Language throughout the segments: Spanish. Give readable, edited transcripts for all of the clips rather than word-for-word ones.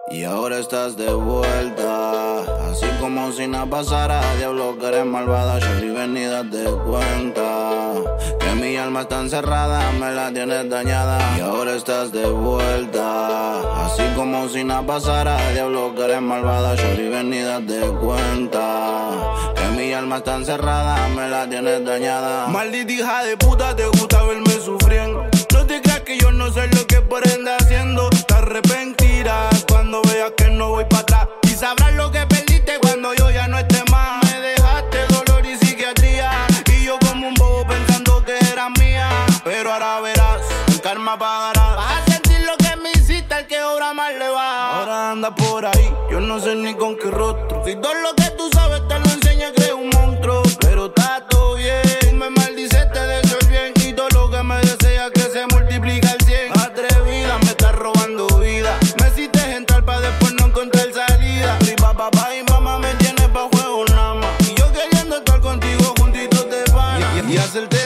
Y ahora estás de vuelta, así como si nada pasara. Diablo que eres malvada, Shorty, ven y date cuenta que mi alma está encerrada, me la tienes dañada. Y ahora estás de vuelta, así como si nada pasara. Diablo que eres malvada, Shorty, ven y date cuenta que mi alma está encerrada, me la tienes dañada. Maldita hija de puta, te gusta verme sufriendo. No te creas que yo no sé lo que por enda haciendo. Te arrepentirás cuando veas que no voy para atrás. Y sabrás lo que perdiste cuando yo ya no esté más. Me dejaste dolor y psiquiatría, y yo como un bobo pensando que eras mía. Pero ahora verás, el karma pagará. Vas a sentir lo que me hiciste, al que obra mal le va. Ahora anda por ahí, yo no sé ni con qué rostro. Si todo lo que tú sabes te lo enseña, crees un monstruo. Pero está todo bien, tú me maldices, te deseo el bien. Y todo lo que me deseas que se multiplica al 100. Atrevida, me estás robando vida. Me hiciste entrar pa' después no encontrar salida. Y papá y mamá me tienes pa' juego nada más. Y yo queriendo estar contigo juntitos de pana. Y hacerte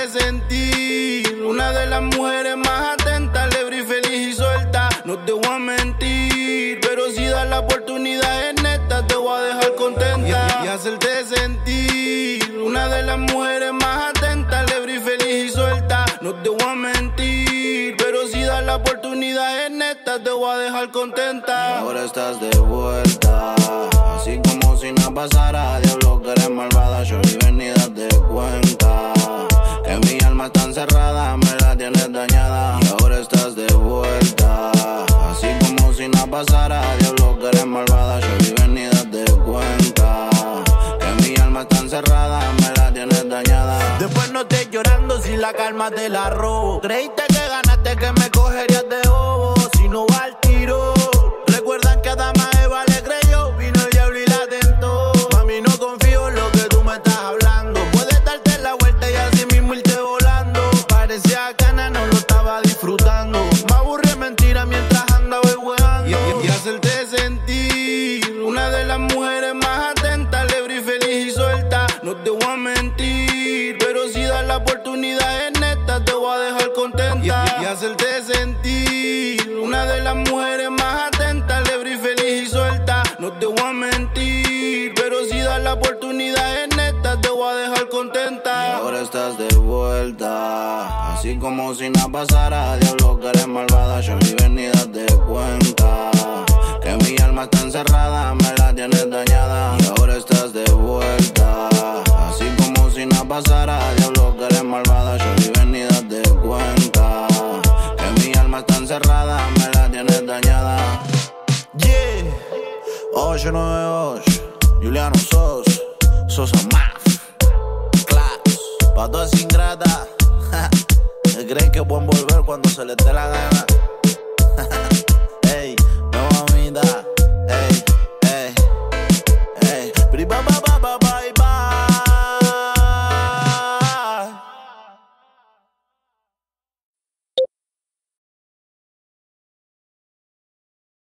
sentir una de las mujeres más atentas, libre y feliz y suelta. No te voy a mentir, pero si das la oportunidad en esta te voy a dejar contenta. Y hacerte sentir una de las mujeres más atentas, libre y feliz y suelta. No te voy a mentir, pero si das la oportunidad en esta te voy a dejar contenta. Y ahora estás de vuelta, así como si nada pasara. Diablo que eres malvada, Shorty, ven y date cuenta que mi alma está encerrada, me la tienes dañada. Y ahora estás de vuelta, así como si nada pasara. Diablo que eres malvada, Shorty, ven y date cuenta que mi alma está encerrada, me la tienes dañada. Después no estés llorando si la calma te la robo. Creíste que ganaste, que me cogerías de bobo. Si no va al tiro, recuerdan que a Adama Eva le creyó. Vino el diablo y la tentó. Mami, no confío en lo que tú me estás hablando. Puedes darte la vuelta y así mismo irte volando. Parecía cana, no lo estaba disfrutando. Me aburrí en mentira mientras andaba jugando. Y hacerte sentir una de las mujeres más atentas, libre y feliz y suelta. No te voy a mentir, pero si das la oportunidad en esta te voy a dejar contenta. Y hacerte sentir una de las mujeres más atentas, libre y feliz y suelta. No te voy a mentir, pero si das la oportunidad en esta te voy a dejar contenta. Y ahora estás de vuelta, así como si nada pasara. Diablo que eres malvada, Shorty, ven y date cuenta que mi alma está encerrada, me la tienes dañada. Y ahora estás de vuelta, así como si nada pasara. Diablo que eres malvada, Shorty, ven y date cuenta que mi alma está encerrada, me la tienes dañada. Yeah, 898, Juliano Sosa Maf, Claps, pa' todas ingratas que creen que pueden volver cuando se les dé la gana. Ey, no mamita, ey, ey, ey, pri pa pa pa pa pa.